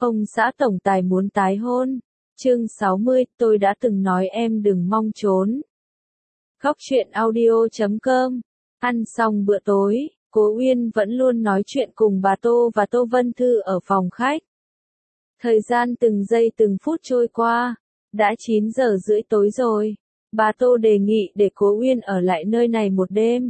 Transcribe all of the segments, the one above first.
Ông xã tổng tài muốn tái hôn. Chương 60, tôi đã từng nói em đừng mong trốn. Góc truyện audio.com. Ăn xong bữa tối, Cố Uyên vẫn luôn nói chuyện cùng bà Tô và Tô Vân Thư ở phòng khách. Thời gian từng giây từng phút trôi qua, đã 9 giờ rưỡi tối rồi. Bà Tô đề nghị để Cố Uyên ở lại nơi này một đêm.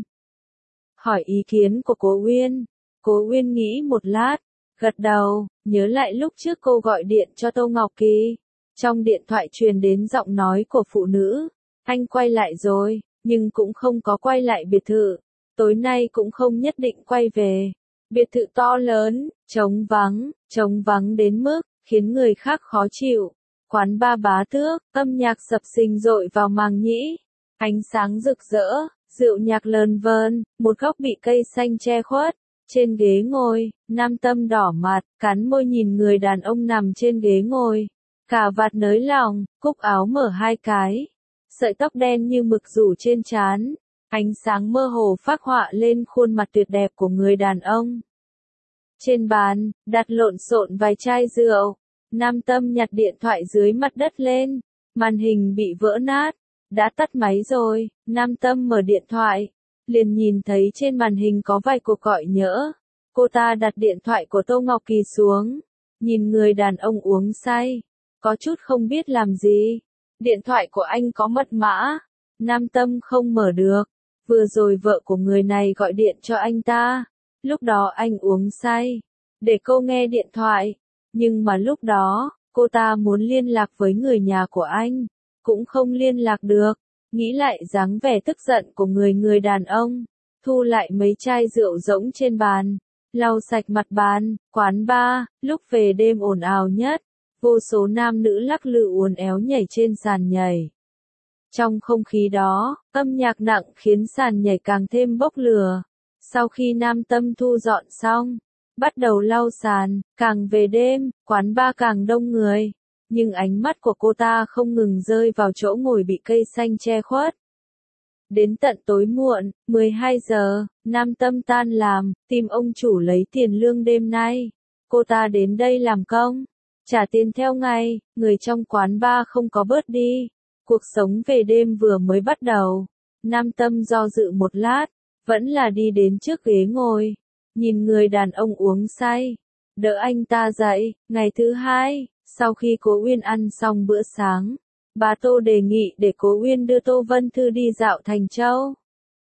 Hỏi ý kiến của Cố Uyên. Cố Uyên nghĩ một lát, gật đầu, nhớ lại lúc trước cô gọi điện cho Tô Ngọc Kỳ. Trong điện thoại truyền đến giọng nói của phụ nữ. Anh quay lại rồi, nhưng cũng không có quay lại biệt thự. Tối nay cũng không nhất định quay về. Biệt thự to lớn, trống vắng đến mức khiến người khác khó chịu. Quán ba Bá Tước, âm nhạc sập sình dội vào màng nhĩ. Ánh sáng rực rỡ, rượu nhạc lờn vờn, một góc bị cây xanh che khuất. Trên ghế ngồi, Nam Tâm đỏ mặt, cắn môi nhìn người đàn ông nằm trên ghế ngồi. Cà vạt nới lỏng, cúc áo mở hai cái. Sợi tóc đen như mực rủ trên trán. Ánh sáng mơ hồ phác họa lên khuôn mặt tuyệt đẹp của người đàn ông. Trên bàn, đặt lộn xộn vài chai rượu. Nam Tâm nhặt điện thoại dưới mặt đất lên. Màn hình bị vỡ nát. Đã tắt máy rồi, Nam Tâm mở điện thoại. Liền nhìn thấy trên màn hình có vài cuộc gọi nhỡ. Cô ta đặt điện thoại của Tô Ngọc Kỳ xuống. Nhìn người đàn ông uống say. Có chút không biết làm gì. Điện thoại của anh có mật mã. Nam Tâm không mở được. Vừa rồi vợ của người này gọi điện cho anh ta. Lúc đó anh uống say. Để cô nghe điện thoại. Nhưng mà lúc đó, cô ta muốn liên lạc với người nhà của anh. Cũng không liên lạc được. Nghĩ lại dáng vẻ tức giận của người đàn ông. Thu lại mấy chai rượu rỗng trên bàn. Lau sạch mặt bàn, quán bar, lúc về đêm ồn ào nhất. Vô số nam nữ lắc lư uốn éo nhảy trên sàn nhảy. Trong không khí đó, âm nhạc nặng khiến sàn nhảy càng thêm bốc lửa. Sau khi Nam Tâm thu dọn xong, bắt đầu lau sàn, càng về đêm, quán bar càng đông người. Nhưng ánh mắt của cô ta không ngừng rơi vào chỗ ngồi bị cây xanh che khuất. Đến tận tối muộn, 12 giờ, Nam Tâm tan làm, tìm ông chủ lấy tiền lương đêm nay. Cô ta đến đây làm công, trả tiền theo ngày, người trong quán bar không có bớt đi. Cuộc sống về đêm vừa mới bắt đầu. Nam Tâm do dự một lát, vẫn là đi đến trước ghế ngồi. Nhìn người đàn ông uống say, đỡ anh ta dậy. Ngày thứ hai, sau khi Cố Uyên ăn xong bữa sáng, bà Tô đề nghị để Cố Uyên đưa Tô Vân Thư đi dạo Thành Châu.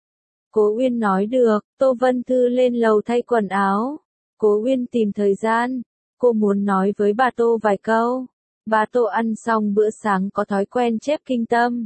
Cố Uyên nói được. Tô Vân Thư lên lầu thay quần áo. Cố Uyên tìm thời gian. Cô muốn nói với bà Tô vài câu. Bà Tô ăn xong bữa sáng có thói quen chép kinh tâm.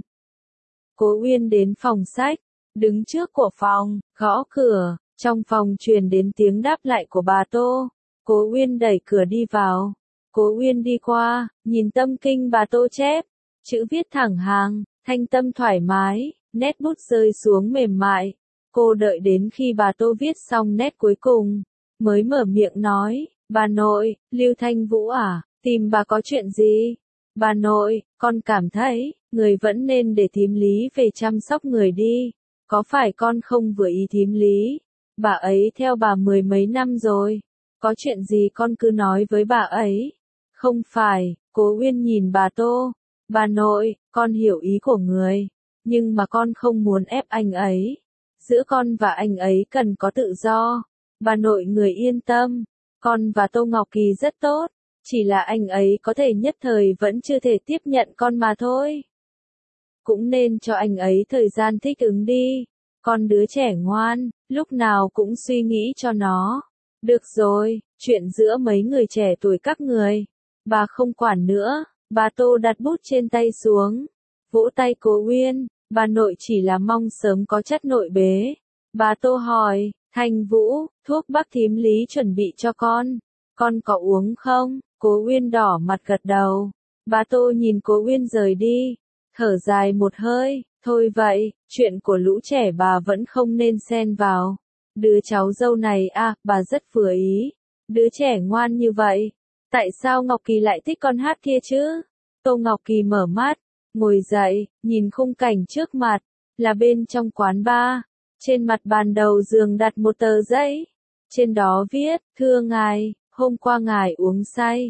Cố Uyên đến phòng sách, đứng trước cửa phòng, gõ cửa. Trong phòng truyền đến tiếng đáp lại của bà Tô. Cố Uyên đẩy cửa đi vào. Cố Uyên đi qua, nhìn tâm kinh bà Tô chép. Chữ viết thẳng hàng, thanh tâm thoải mái, nét bút rơi xuống mềm mại. Cô đợi đến khi bà Tô viết xong nét cuối cùng, mới mở miệng nói, bà nội, Lưu Thanh Vũ à, tìm bà có chuyện gì? Bà nội, con cảm thấy, người vẫn nên để thím Lý về chăm sóc người đi. Có phải con không vừa ý thím Lý? Bà ấy theo bà 10 mấy năm rồi. Có chuyện gì con cứ nói với bà ấy. Không phải, Cố Uyên nhìn bà Tô. Bà nội, con hiểu ý của người. Nhưng mà con không muốn ép anh ấy. Giữa con và anh ấy cần có tự do. Bà nội người yên tâm. Con và Tô Ngọc Kỳ rất tốt. Chỉ là anh ấy có thể nhất thời vẫn chưa thể tiếp nhận con mà thôi. Cũng nên cho anh ấy thời gian thích ứng đi. Con đứa trẻ ngoan, lúc nào cũng suy nghĩ cho nó. Được rồi, chuyện giữa mấy người trẻ tuổi các người. Bà không quản nữa. Bà Tô đặt bút trên tay xuống. Vỗ tay Cố Uyên. Bà nội chỉ là mong sớm có chất nội bế. Bà Tô hỏi, Thanh Vũ, thuốc bác thím Lý chuẩn bị cho con có uống không? Cố Uyên đỏ mặt gật đầu. Bà Tô nhìn Cố Uyên rời đi. Thở dài một hơi, thôi vậy, chuyện của lũ trẻ bà vẫn không nên xen vào. Đứa cháu dâu này bà rất vừa ý. Đứa trẻ ngoan như vậy. Tại sao Ngọc Kỳ lại thích con hát kia chứ? Tô Ngọc Kỳ mở mắt, ngồi dậy, nhìn khung cảnh trước mặt, là bên trong quán bar. Trên mặt bàn đầu giường đặt một tờ giấy. Trên đó viết, thưa ngài, hôm qua ngài uống say.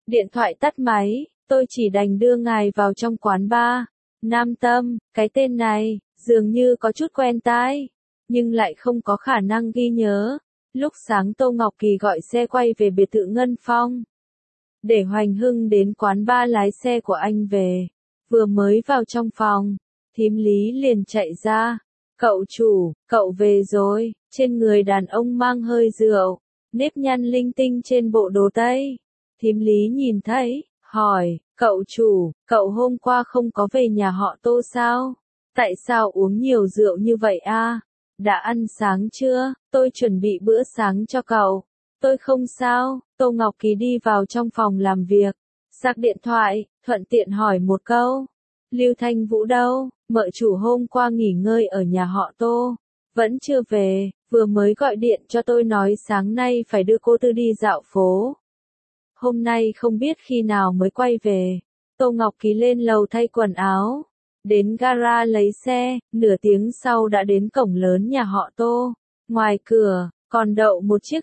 Điện thoại tắt máy, tôi chỉ đành đưa ngài vào trong quán bar. Nam Tâm, cái tên này, dường như có chút quen tai, nhưng lại không có khả năng ghi nhớ. Lúc sáng Tô Ngọc Kỳ gọi xe quay về biệt thự Ngân Phong. Để Hoành Hưng đến quán bar lái xe của anh về. Vừa mới vào trong phòng, thím Lý liền chạy ra. Cậu chủ, cậu về rồi. Trên người đàn ông mang hơi rượu, nếp nhăn linh tinh trên bộ đồ Tây. Thím Lý nhìn thấy, hỏi, cậu chủ, cậu hôm qua không có về nhà họ Tô sao? Tại sao uống nhiều rượu như vậy a? Đã ăn sáng chưa? Tôi chuẩn bị bữa sáng cho cậu. Tôi không sao. Tô Ngọc Kỳ đi vào trong phòng làm việc, sạc điện thoại, thuận tiện hỏi một câu. Lưu Thanh Vũ đâu? Mợ chủ hôm qua nghỉ ngơi ở nhà họ Tô, vẫn chưa về, vừa mới gọi điện cho tôi nói sáng nay phải đưa cô Tư đi dạo phố. Hôm nay không biết khi nào mới quay về. Tô Ngọc Kỳ lên lầu thay quần áo, đến gara lấy xe, nửa tiếng sau đã đến cổng lớn nhà họ Tô. Ngoài cửa, còn đậu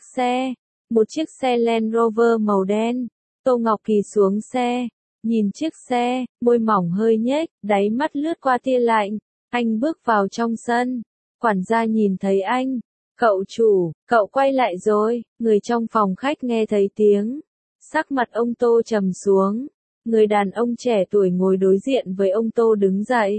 một chiếc xe Land Rover màu đen. Tô Ngọc Kỳ xuống xe, nhìn chiếc xe, môi mỏng hơi nhếch, đáy mắt lướt qua tia lạnh. Anh bước vào trong sân, quản gia nhìn thấy anh. Cậu chủ, cậu quay lại rồi. Người trong phòng khách nghe thấy tiếng, sắc mặt ông Tô trầm xuống. Người đàn ông trẻ tuổi ngồi đối diện với ông Tô đứng dậy.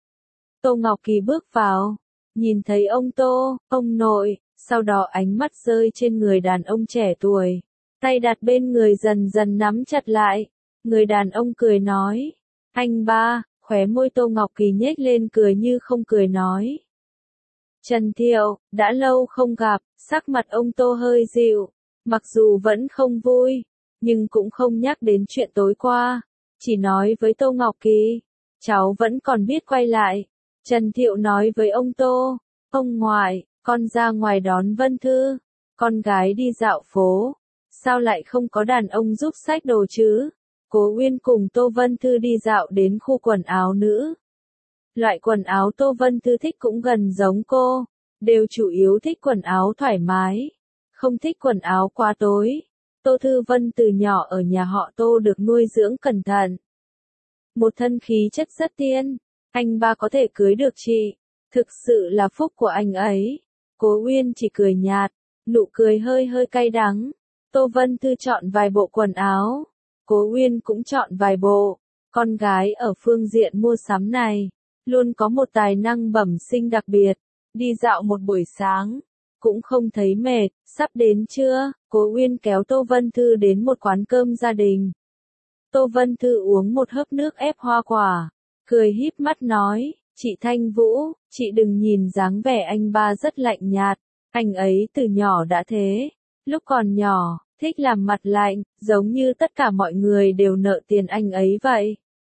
Tô Ngọc Kỳ bước vào, nhìn thấy ông Tô, ông nội, sau đó ánh mắt rơi trên người đàn ông trẻ tuổi. Tay đặt bên người dần dần nắm chặt lại. Người đàn ông cười nói, anh ba, khóe môi Tô Ngọc Kỳ nhếch lên cười như không cười nói. Trần Thiệu, đã lâu không gặp, sắc mặt ông Tô hơi dịu, mặc dù vẫn không vui, nhưng cũng không nhắc đến chuyện tối qua, chỉ nói với Tô Ngọc Kỳ, cháu vẫn còn biết quay lại. Trần Thiệu nói với ông Tô, ông ngoại, con ra ngoài đón Vân Thư, con gái đi dạo phố, sao lại không có đàn ông giúp xách đồ chứ? Cố Uyên cùng Tô Vân Thư đi dạo đến khu quần áo nữ. Loại quần áo Tô Vân Thư thích cũng gần giống cô, đều chủ yếu thích quần áo thoải mái, không thích quần áo quá tối. Tô Thư Vân từ nhỏ ở nhà họ Tô được nuôi dưỡng cẩn thận. Một thân khí chất rất tiên, anh ba có thể cưới được chị, thực sự là phúc của anh ấy. Cố Uyên chỉ cười nhạt, nụ cười hơi hơi cay đắng. Tô Vân Thư chọn vài bộ quần áo, Cố Uyên cũng chọn vài bộ. Con gái ở phương diện mua sắm này, luôn có một tài năng bẩm sinh đặc biệt. Đi dạo một buổi sáng, cũng không thấy mệt. Sắp đến trưa, Cố Uyên kéo Tô Vân Thư đến một quán cơm gia đình. Tô Vân Thư uống một hớp nước ép hoa quả, cười híp mắt nói, chị Thanh Vũ, chị đừng nhìn dáng vẻ anh ba rất lạnh nhạt, anh ấy từ nhỏ đã thế. Lúc còn nhỏ, thích làm mặt lạnh, giống như tất cả mọi người đều nợ tiền anh ấy vậy.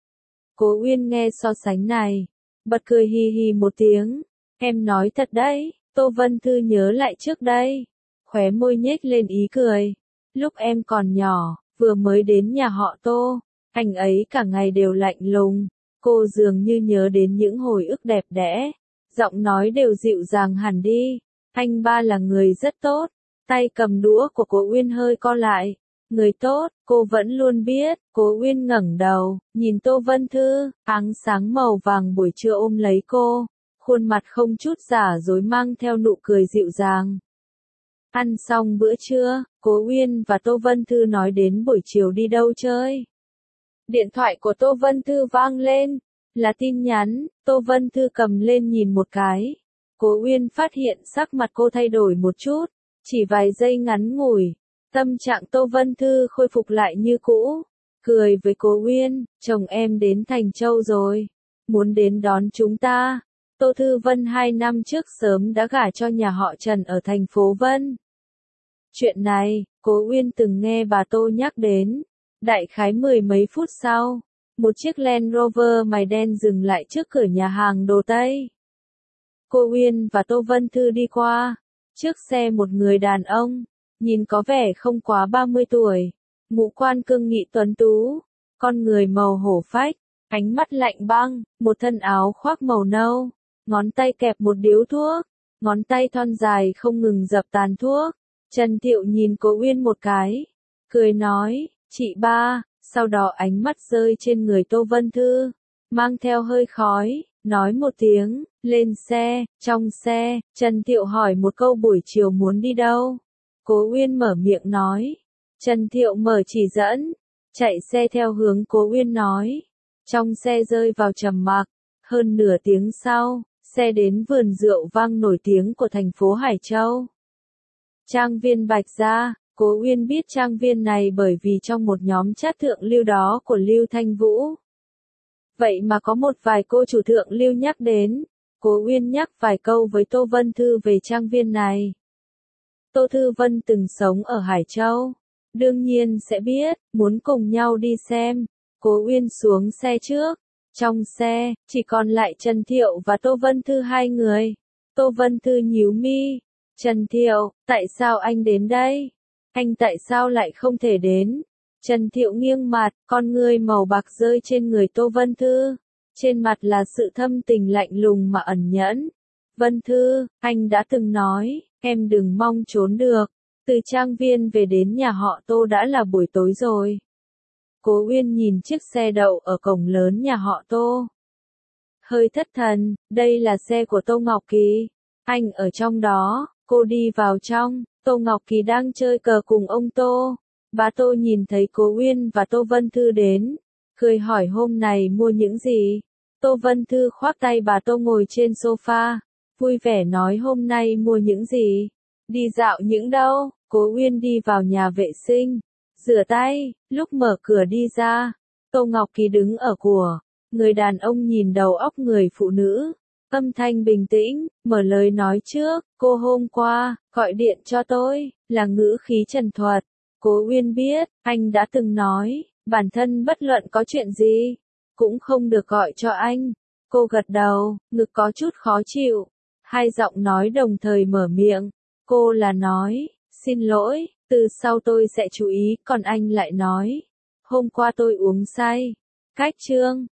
Cố Uyên nghe so sánh này, bật cười hi hi một tiếng. Em nói thật đấy. Tô Vân Thư nhớ lại trước đây, khóe môi nhếch lên ý cười. Lúc em còn nhỏ, vừa mới đến nhà họ Tô, anh ấy cả ngày đều lạnh lùng. Cô dường như nhớ đến những hồi ức đẹp đẽ, giọng nói đều dịu dàng hẳn đi. Anh ba là người rất tốt. Tay cầm đũa của Cố Uyên hơi co lại. Người tốt, cô vẫn luôn biết. Cố Uyên ngẩng đầu, nhìn Tô Vân Thư, áng sáng màu vàng buổi trưa ôm lấy cô, khuôn mặt không chút giả dối mang theo nụ cười dịu dàng. Ăn xong bữa trưa, Cố Uyên và Tô Vân Thư nói đến buổi chiều đi đâu chơi. Điện thoại của Tô Vân Thư vang lên, là tin nhắn. Tô Vân Thư cầm lên nhìn một cái. Cố Uyên phát hiện sắc mặt cô thay đổi một chút, chỉ vài giây ngắn ngủi, tâm trạng Tô Vân Thư khôi phục lại như cũ. Cười với Cố Uyên, chồng em đến Thành Châu rồi, muốn đến đón chúng ta. Tô Thư Vân 2 năm trước sớm đã gả cho nhà họ Trần ở thành phố Vân. Chuyện này, Cố Uyên từng nghe bà Tô nhắc đến. Đại khái 10 mấy phút sau, một chiếc Land Rover màu đen dừng lại trước cửa nhà hàng đồ Tây. Cố Uyên và Tô Vân Thư đi qua. Trước xe một người đàn ông, nhìn có vẻ không quá 30 tuổi, ngũ quan cương nghị tuấn tú, con người màu hổ phách, ánh mắt lạnh băng, một thân áo khoác màu nâu, ngón tay kẹp một điếu thuốc, ngón tay thon dài không ngừng dập tàn thuốc. Trần Thiệu nhìn Cố Uyên một cái, cười nói, Chị ba, sau đó ánh mắt rơi trên người Tô Vân Thư, mang theo hơi khói, nói một tiếng, lên xe, trong xe, Trần Thiệu hỏi một câu buổi chiều muốn đi đâu. Cố Uyên mở miệng nói. Trần Thiệu mở chỉ dẫn, chạy xe theo hướng Cố Uyên nói. Trong xe rơi vào trầm mặc, hơn nửa tiếng sau, xe đến vườn rượu vang nổi tiếng của thành phố Hải Châu. Trang viên Bạch Gia, Cố Uyên biết trang viên này bởi vì trong một nhóm chat thượng lưu đó của Lưu Thanh Vũ. Vậy mà có một vài cô chủ thượng lưu nhắc đến, Cố Uyên nhắc vài câu với Tô Vân Thư về trang viên này. Tô Thư Vân từng sống ở Hải Châu, đương nhiên sẽ biết, muốn cùng nhau đi xem. Cố Uyên xuống xe trước, trong xe, chỉ còn lại Trần Thiệu và Tô Vân Thư hai người. Tô Vân Thư nhíu mi, Trần Thiệu, tại sao anh đến đây? Anh tại sao lại không thể đến? Trần Thiệu nghiêng mặt, con ngươi màu bạc rơi trên người Tô Vân Thư. Trên mặt là sự thâm tình lạnh lùng mà ẩn nhẫn. Vân Thư, anh đã từng nói, em đừng mong trốn được. Từ trang viên về đến nhà họ Tô đã là buổi tối rồi. Cố Uyên nhìn chiếc xe đậu ở cổng lớn nhà họ Tô. Hơi thất thần, đây là xe của Tô Ngọc Kỳ. Anh ở trong đó, cô đi vào trong, Tô Ngọc Kỳ đang chơi cờ cùng ông Tô. Bà Tô nhìn thấy Cố Uyên và Tô Vân Thư đến, cười hỏi hôm này mua những gì. Tô Vân Thư khoác tay bà Tô ngồi trên sofa, vui vẻ nói hôm nay mua những gì. Đi dạo những đâu, Cố Uyên đi vào nhà vệ sinh, rửa tay, lúc mở cửa đi ra, Tô Ngọc Kỳ đứng ở của, người đàn ông nhìn đầu óc người phụ nữ, âm thanh bình tĩnh, mở lời nói trước, cô hôm qua, gọi điện cho tôi, là ngữ khí trần thuật. Cố Uyên biết, anh đã từng nói, bản thân bất luận có chuyện gì, cũng không được gọi cho anh. Cô gật đầu, ngực có chút khó chịu, hai giọng nói đồng thời mở miệng, cô là nói, xin lỗi, từ sau tôi sẽ chú ý, còn anh lại nói, hôm qua tôi uống say. Cách chương